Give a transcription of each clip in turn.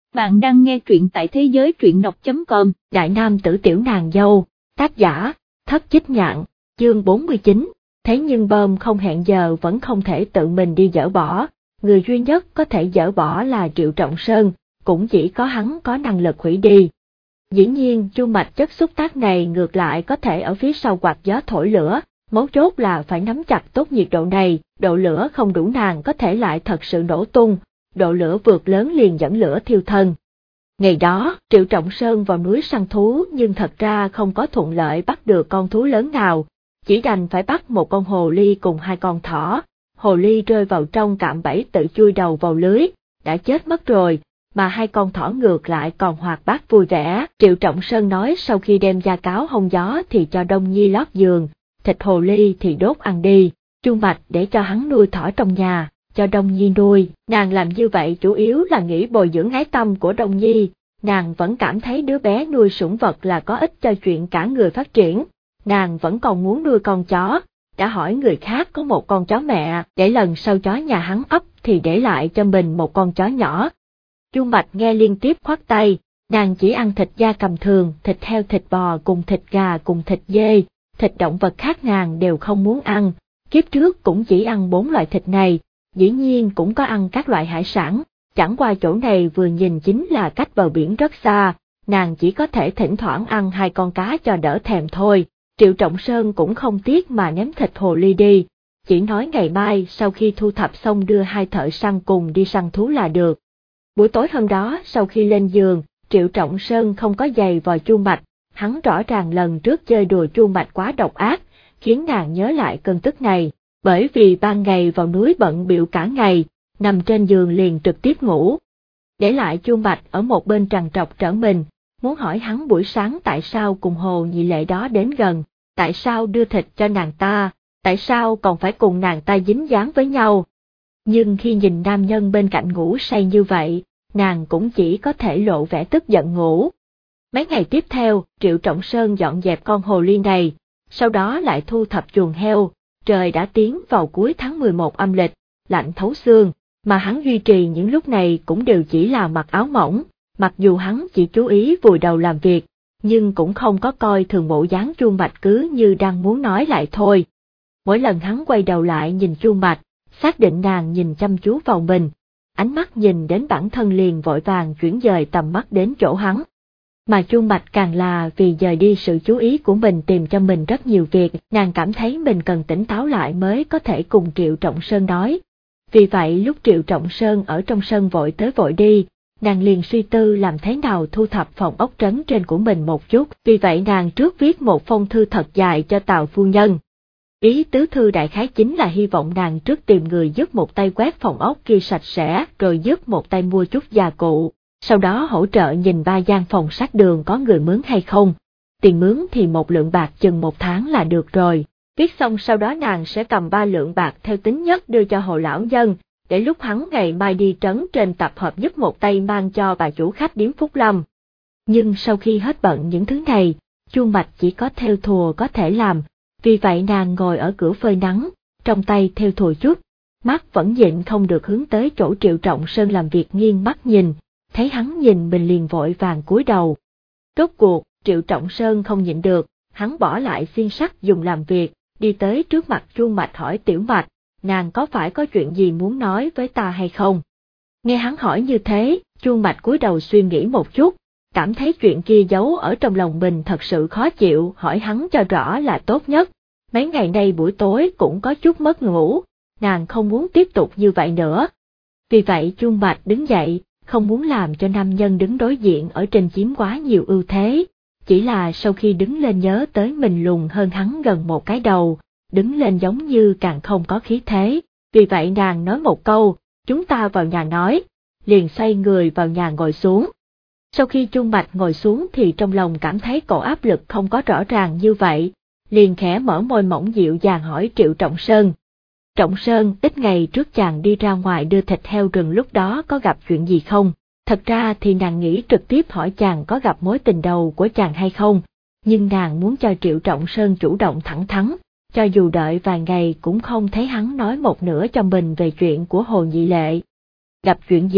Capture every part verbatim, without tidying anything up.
Bạn đang nghe truyện tại thế giới truyện đọc chấm com. Đại nam tử tiểu nàng dâu, tác giả, Thất Chích Nhạn, chương bốn mươi chín, thế nhưng bơm không hẹn giờ vẫn không thể tự mình đi dỡ bỏ, người duy nhất có thể dỡ bỏ là Triệu Trọng Sơn, cũng chỉ có hắn có năng lực hủy đi. Dĩ nhiên chu mạch chất xúc tác này ngược lại có thể ở phía sau quạt gió thổi lửa, mấu chốt là phải nắm chặt tốt nhiệt độ này, độ lửa không đủ nàng có thể lại thật sự nổ tung, độ lửa vượt lớn liền dẫn lửa thiêu thân. Ngày đó, Triệu Trọng Sơn vào núi săn thú nhưng thật ra không có thuận lợi bắt được con thú lớn nào, chỉ đành phải bắt một con hồ ly cùng hai con thỏ. Hồ ly rơi vào trong cạm bẫy tự chui đầu vào lưới, đã chết mất rồi, mà hai con thỏ ngược lại còn hoạt bát vui vẻ. Triệu Trọng Sơn nói sau khi đem da cáo hông gió thì cho Đông Nhi lót giường, thịt hồ ly thì đốt ăn đi, Chu Mạch để cho hắn nuôi thỏ trong nhà, cho Đông Nhi nuôi. Nàng làm như vậy chủ yếu là nghĩ bồi dưỡng ái tâm của Đông Nhi, nàng vẫn cảm thấy đứa bé nuôi sủng vật là có ích cho chuyện cả người phát triển, nàng vẫn còn muốn nuôi con chó, đã hỏi người khác có một con chó mẹ, để lần sau chó nhà hắn ấp thì để lại cho mình một con chó nhỏ. Chu Mạch nghe liên tiếp khoát tay, nàng chỉ ăn thịt da cầm thường, thịt heo, thịt bò cùng thịt gà cùng thịt dê, thịt động vật khác nàng đều không muốn ăn, kiếp trước cũng chỉ ăn bốn loại thịt này, dĩ nhiên cũng có ăn các loại hải sản, chẳng qua chỗ này vừa nhìn chính là cách bờ biển rất xa, nàng chỉ có thể thỉnh thoảng ăn hai con cá cho đỡ thèm thôi. Triệu Trọng Sơn cũng không tiếc mà ném thịt hồ ly đi, chỉ nói ngày mai sau khi thu thập xong đưa hai thợ săn cùng đi săn thú là được. Buổi tối hôm đó sau khi lên giường, Triệu Trọng Sơn không có giày vò Chu Mạch, hắn rõ ràng lần trước chơi đùa Chu Mạch quá độc ác, khiến nàng nhớ lại cơn tức này, bởi vì ban ngày vào núi bận bịu cả ngày, nằm trên giường liền trực tiếp ngủ. Để lại Chu Mạch ở một bên trằn trọc trở mình, muốn hỏi hắn buổi sáng tại sao cùng Hồ Nhị Lệ đó đến gần, tại sao đưa thịt cho nàng ta, tại sao còn phải cùng nàng ta dính dáng với nhau. Nhưng khi nhìn nam nhân bên cạnh ngủ say như vậy, nàng cũng chỉ có thể lộ vẻ tức giận ngủ. Mấy ngày tiếp theo, Triệu Trọng Sơn dọn dẹp con hồ ly này, sau đó lại thu thập chuồng heo, trời đã tiến vào cuối tháng mười một âm lịch, lạnh thấu xương, mà hắn duy trì những lúc này cũng đều chỉ là mặc áo mỏng, mặc dù hắn chỉ chú ý vùi đầu làm việc, nhưng cũng không có coi thường bộ dáng Chu Mạch cứ như đang muốn nói lại thôi. Mỗi lần hắn quay đầu lại nhìn Chu Mạch, xác định nàng nhìn chăm chú vào mình, ánh mắt nhìn đến bản thân liền vội vàng chuyển dời tầm mắt đến chỗ hắn. Mà Chu Mạch càng là vì dời đi sự chú ý của mình tìm cho mình rất nhiều việc, nàng cảm thấy mình cần tỉnh táo lại mới có thể cùng Triệu Trọng Sơn nói. Vì vậy lúc Triệu Trọng Sơn ở trong sân vội tới vội đi, nàng liền suy tư làm thế nào thu thập phòng ốc trấn trên của mình một chút, vì vậy nàng trước viết một phong thư thật dài cho Tào phu nhân. Ý tứ thư đại khái chính là hy vọng nàng trước tìm người giúp một tay quét phòng ốc kia sạch sẽ rồi giúp một tay mua chút gia cụ, sau đó hỗ trợ nhìn ba gian phòng sát đường có người mướn hay không. Tiền mướn thì một lượng bạc chừng một tháng là được rồi. Viết xong sau đó nàng sẽ cầm ba lượng bạc theo tính nhất đưa cho Hồ lão nhân, để lúc hắn ngày mai đi trấn trên tập hợp giúp một tay mang cho bà chủ khách điếm Phúc Lâm. Nhưng sau khi hết bận những thứ này, Chu Mạch chỉ có thêu thùa có thể làm, vì vậy nàng ngồi ở cửa phơi nắng, trong tay thêu thùa chút, mắt vẫn nhịn không được hướng tới chỗ Triệu Trọng Sơn làm việc nghiêng mắt nhìn, thấy hắn nhìn mình liền vội vàng cúi đầu. Rốt cuộc, Triệu Trọng Sơn không nhịn được, hắn bỏ lại xiên sắt dùng làm việc, đi tới trước mặt Chu Mạch hỏi Tiểu Mạch, nàng có phải có chuyện gì muốn nói với ta hay không? Nghe hắn hỏi như thế, Chu Mạch cúi đầu suy nghĩ một chút, cảm thấy chuyện kia giấu ở trong lòng mình thật sự khó chịu, hỏi hắn cho rõ là tốt nhất. Mấy ngày nay buổi tối cũng có chút mất ngủ, nàng không muốn tiếp tục như vậy nữa. Vì vậy Chu Mạch đứng dậy, không muốn làm cho nam nhân đứng đối diện ở trên chiếm quá nhiều ưu thế, chỉ là sau khi đứng lên nhớ tới mình lùn hơn hắn gần một cái đầu, đứng lên giống như càng không có khí thế, vì vậy nàng nói một câu, chúng ta vào nhà nói, liền xoay người vào nhà ngồi xuống. Sau khi Chu Mạch ngồi xuống thì trong lòng cảm thấy cổ áp lực không có rõ ràng như vậy, liền khẽ mở môi mỏng dịu dàng hỏi Triệu Trọng Sơn. Trọng Sơn, ít ngày trước chàng đi ra ngoài đưa thịt heo rừng lúc đó có gặp chuyện gì không? Thật ra thì nàng nghĩ trực tiếp hỏi chàng có gặp mối tình đầu của chàng hay không, nhưng nàng muốn cho Triệu Trọng Sơn chủ động thẳng thắn, cho dù đợi vài ngày cũng không thấy hắn nói một nửa cho mình về chuyện của Hồ Nhị Lệ. Gặp chuyện gì?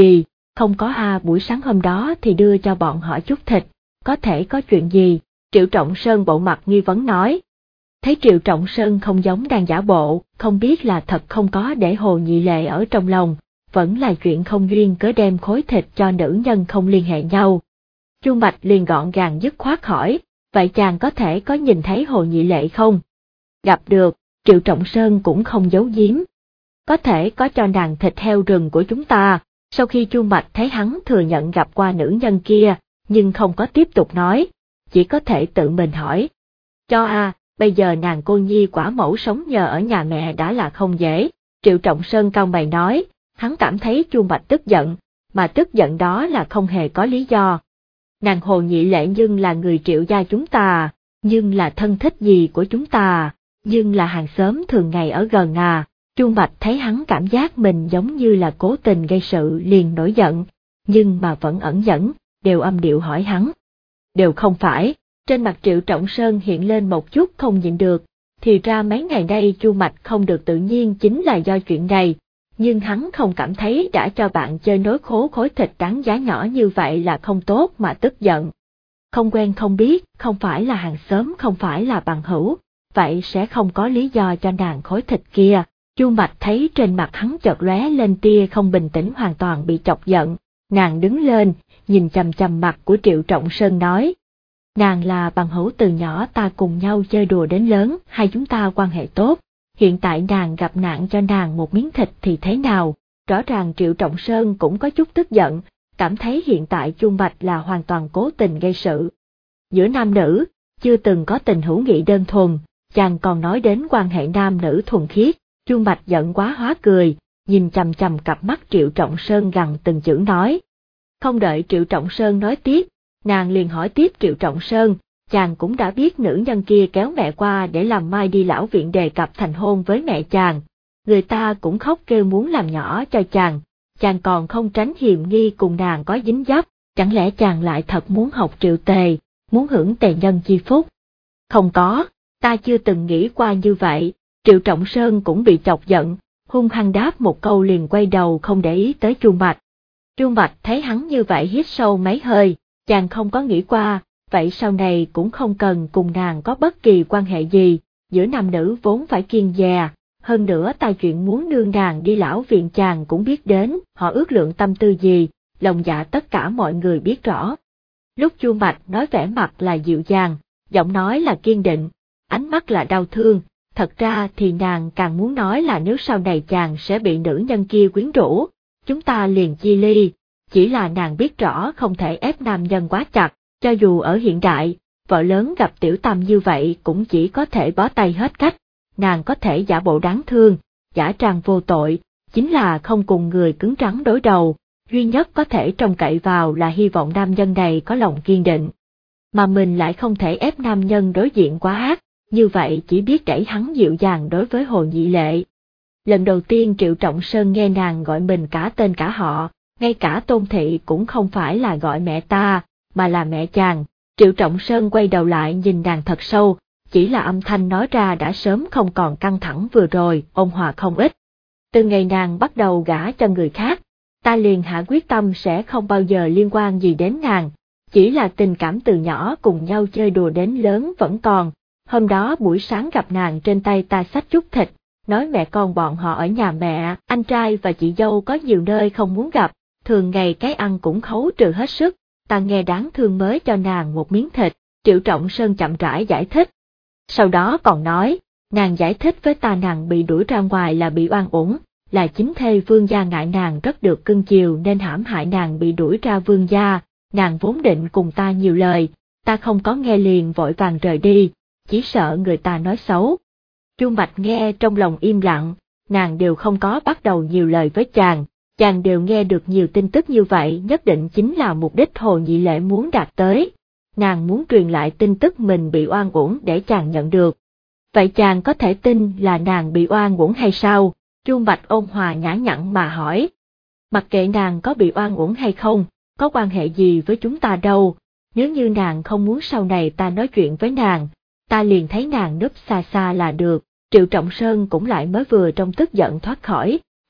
Không có a, buổi sáng hôm đó thì đưa cho bọn họ chút thịt, có thể có chuyện gì? Triệu Trọng Sơn bộ mặt nghi vấn nói. Thấy Triệu Trọng Sơn không giống đang giả bộ, không biết là thật không có để Hồ Nhị Lệ ở trong lòng, vẫn là chuyện không duyên cớ đem khối thịt cho nữ nhân không liên hệ nhau. Chu Mạch liền gọn gàng dứt khoát hỏi, vậy chàng có thể có nhìn thấy Hồ Nhị Lệ không? Gặp được, Triệu Trọng Sơn cũng không giấu giếm. Có thể có cho nàng thịt heo rừng của chúng ta. Sau khi Chu Mạch thấy hắn thừa nhận gặp qua nữ nhân kia, nhưng không có tiếp tục nói, chỉ có thể tự mình hỏi. Cho a, bây giờ nàng cô nhi quả mẫu sống nhờ ở nhà mẹ đã là không dễ. Triệu Trọng Sơn cau mày nói, hắn cảm thấy Chu Mạch tức giận, mà tức giận đó là không hề có lý do. Nàng Hồ Nhị Lệ nhưng là người Triệu gia chúng ta, nhưng là thân thích gì của chúng ta, nhưng là hàng xóm thường ngày ở gần à. Chu Mạch thấy hắn cảm giác mình giống như là cố tình gây sự liền nổi giận, nhưng mà vẫn ẩn nhẫn, đều âm điệu hỏi hắn. Đều không phải, trên mặt Triệu Trọng Sơn hiện lên một chút không nhịn được, thì ra mấy ngày nay Chu Mạch không được tự nhiên chính là do chuyện này, nhưng hắn không cảm thấy đã cho bạn chơi nối khố khối thịt đáng giá nhỏ như vậy là không tốt mà tức giận. Không quen không biết, không phải là hàng xóm không phải là bằng hữu, vậy sẽ không có lý do cho nàng khối thịt kia. Chu Mạch thấy trên mặt hắn chợt lóe lên tia không bình tĩnh hoàn toàn bị chọc giận, nàng đứng lên, nhìn chằm chằm mặt của Triệu Trọng Sơn nói. Nàng là bằng hữu từ nhỏ ta cùng nhau chơi đùa đến lớn, hai chúng ta quan hệ tốt, hiện tại nàng gặp nạn cho nàng một miếng thịt thì thế nào? Rõ ràng Triệu Trọng Sơn cũng có chút tức giận, cảm thấy hiện tại Chu Mạch là hoàn toàn cố tình gây sự. Giữa nam nữ, chưa từng có tình hữu nghị đơn thuần, chàng còn nói đến quan hệ nam nữ thuần khiết. Chu Mạch giận quá hóa cười, nhìn chằm chằm cặp mắt Triệu Trọng Sơn gằn từng chữ nói. Không đợi Triệu Trọng Sơn nói tiếp, nàng liền hỏi tiếp Triệu Trọng Sơn, chàng cũng đã biết nữ nhân kia kéo mẹ qua để làm mai đi lão viện đề cập thành hôn với mẹ chàng. Người ta cũng khóc kêu muốn làm nhỏ cho chàng, chàng còn không tránh hiềm nghi cùng nàng có dính dấp, chẳng lẽ chàng lại thật muốn học Triệu Tề, muốn hưởng tề nhân chi phúc? Không có, ta chưa từng nghĩ qua như vậy. Triệu Trọng Sơn cũng bị chọc giận, hung hăng đáp một câu liền quay đầu không để ý tới Chu Mạch. Chu Mạch thấy hắn như vậy hít sâu mấy hơi, chàng không có nghĩ qua, vậy sau này cũng không cần cùng nàng có bất kỳ quan hệ gì, giữa nam nữ vốn phải kiêng dè, hơn nữa ta chuyện muốn nương nàng đi lão viện chàng cũng biết đến, họ ước lượng tâm tư gì, lòng dạ tất cả mọi người biết rõ. Lúc Chu Mạch nói vẻ mặt là dịu dàng, giọng nói là kiên định, ánh mắt là đau thương. Thật ra thì nàng càng muốn nói là nếu sau này chàng sẽ bị nữ nhân kia quyến rũ, chúng ta liền chia ly, chỉ là nàng biết rõ không thể ép nam nhân quá chặt, cho dù ở hiện đại, vợ lớn gặp tiểu tam như vậy cũng chỉ có thể bó tay hết cách, nàng có thể giả bộ đáng thương, giả trang vô tội, chính là không cùng người cứng rắn đối đầu, duy nhất có thể trông cậy vào là hy vọng nam nhân này có lòng kiên định. Mà mình lại không thể ép nam nhân đối diện quá ác. Như vậy chỉ biết đẩy hắn dịu dàng đối với Hồ Nhị Lệ. Lần đầu tiên Triệu Trọng Sơn nghe nàng gọi mình cả tên cả họ, ngay cả Tôn Thị cũng không phải là gọi mẹ ta, mà là mẹ chàng. Triệu Trọng Sơn quay đầu lại nhìn nàng thật sâu, chỉ là âm thanh nói ra đã sớm không còn căng thẳng vừa rồi, ôn hòa không ít. Từ ngày nàng bắt đầu gả cho người khác, ta liền hạ quyết tâm sẽ không bao giờ liên quan gì đến nàng, chỉ là tình cảm từ nhỏ cùng nhau chơi đùa đến lớn vẫn còn. Hôm đó buổi sáng gặp nàng trên tay ta xách chút thịt, nói mẹ con bọn họ ở nhà mẹ, anh trai và chị dâu có nhiều nơi không muốn gặp, thường ngày cái ăn cũng khấu trừ hết sức, ta nghe đáng thương mới cho nàng một miếng thịt. Triệu Trọng Sơn chậm rãi giải thích. Sau đó còn nói, nàng giải thích với ta nàng bị đuổi ra ngoài là bị oan uổng, là chính thê Vương gia ngại nàng rất được cưng chiều nên hãm hại nàng bị đuổi ra Vương gia, nàng vốn định cùng ta nhiều lời, ta không có nghe liền vội vàng rời đi. Chỉ sợ người ta nói xấu. Chu Mạch nghe trong lòng im lặng, nàng đều không có bắt đầu nhiều lời với chàng, chàng đều nghe được nhiều tin tức như vậy nhất định chính là mục đích Hồ Nhị Lệ muốn đạt tới. Nàng muốn truyền lại tin tức mình bị oan uổng để chàng nhận được. Vậy chàng có thể tin là nàng bị oan uổng hay sao? Chu Mạch ôn hòa nhã nhặn mà hỏi. Mặc kệ nàng có bị oan uổng hay không, có quan hệ gì với chúng ta đâu, nếu như nàng không muốn sau này ta nói chuyện với nàng, ta liền thấy nàng núp xa xa là được. Triệu Trọng Sơn cũng lại mới vừa trong tức giận thoát khỏi,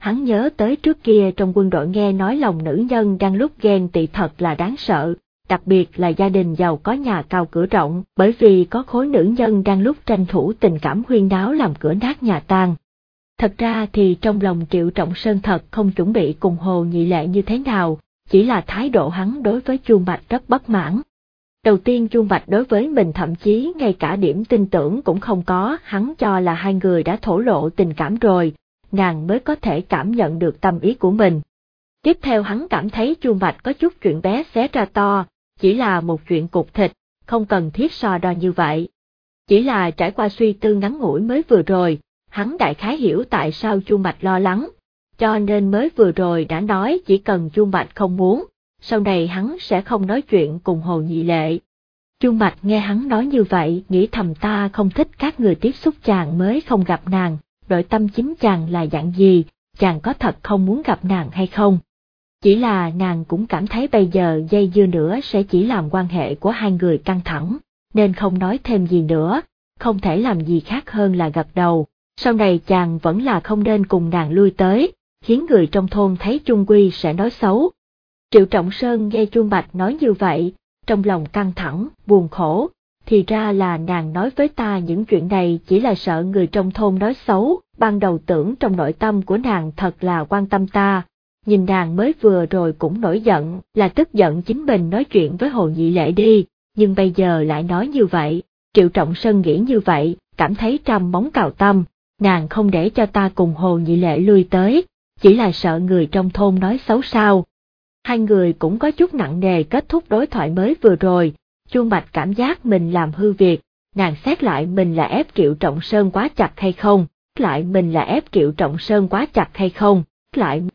Hắn nhớ tới trước kia trong quân đội nghe nói lòng nữ nhân đang lúc ghen tị thật là đáng sợ, đặc biệt là gia đình giàu có nhà cao cửa rộng, bởi vì có khối nữ nhân đang lúc tranh thủ tình cảm huyên náo làm cửa nát nhà tan. Thật ra thì trong lòng Triệu Trọng Sơn thật không chuẩn bị cùng Hồ Nhị Lệ như thế nào, chỉ là thái độ hắn đối với Chu Mạch rất bất mãn. Đầu tiên Chu Mạch đối với mình thậm chí ngay cả điểm tin tưởng cũng không có, hắn cho là hai người đã thổ lộ tình cảm rồi, nàng mới có thể cảm nhận được tâm ý của mình. Tiếp theo hắn cảm thấy Chu Mạch có chút chuyện bé xé ra to, chỉ là một chuyện cục thịt, không cần thiết so đo như vậy. Chỉ là trải qua suy tư ngắn ngủi mới vừa rồi, hắn đại khái hiểu tại sao Chu Mạch lo lắng, cho nên mới vừa rồi đã nói chỉ cần Chu Mạch không muốn, sau này hắn sẽ không nói chuyện cùng Hồ Nhị Lệ. Chu Mạch nghe hắn nói như vậy, nghĩ thầm ta không thích các người tiếp xúc chàng mới không gặp nàng, nội tâm chính chàng là dạng gì, chàng có thật không muốn gặp nàng hay không? Chỉ là nàng cũng cảm thấy bây giờ dây dưa nữa sẽ chỉ làm quan hệ của hai người căng thẳng, nên không nói thêm gì nữa, không thể làm gì khác hơn là gật đầu. Sau này chàng vẫn là không nên cùng nàng lui tới, khiến người trong thôn thấy chung quy sẽ nói xấu. Triệu Trọng Sơn nghe Chu Mạch nói như vậy, trong lòng căng thẳng, buồn khổ, thì ra là nàng nói với ta những chuyện này chỉ là sợ người trong thôn nói xấu, ban đầu tưởng trong nội tâm của nàng thật là quan tâm ta, nhìn nàng mới vừa rồi cũng nổi giận, là tức giận chính mình nói chuyện với Hồ Nhị Lệ đi, nhưng bây giờ lại nói như vậy. Triệu Trọng Sơn nghĩ như vậy, cảm thấy trăm móng cào tâm, nàng không để cho ta cùng Hồ Nhị Lệ lui tới, chỉ là sợ người trong thôn nói xấu sao. Hai người cũng có chút nặng nề kết thúc đối thoại mới vừa rồi, Chu Mạch cảm giác mình làm hư việc, nàng xét lại mình là ép Triệu Trọng Sơn quá chặt hay không, lại mình là ép Triệu Trọng Sơn quá chặt hay không, lại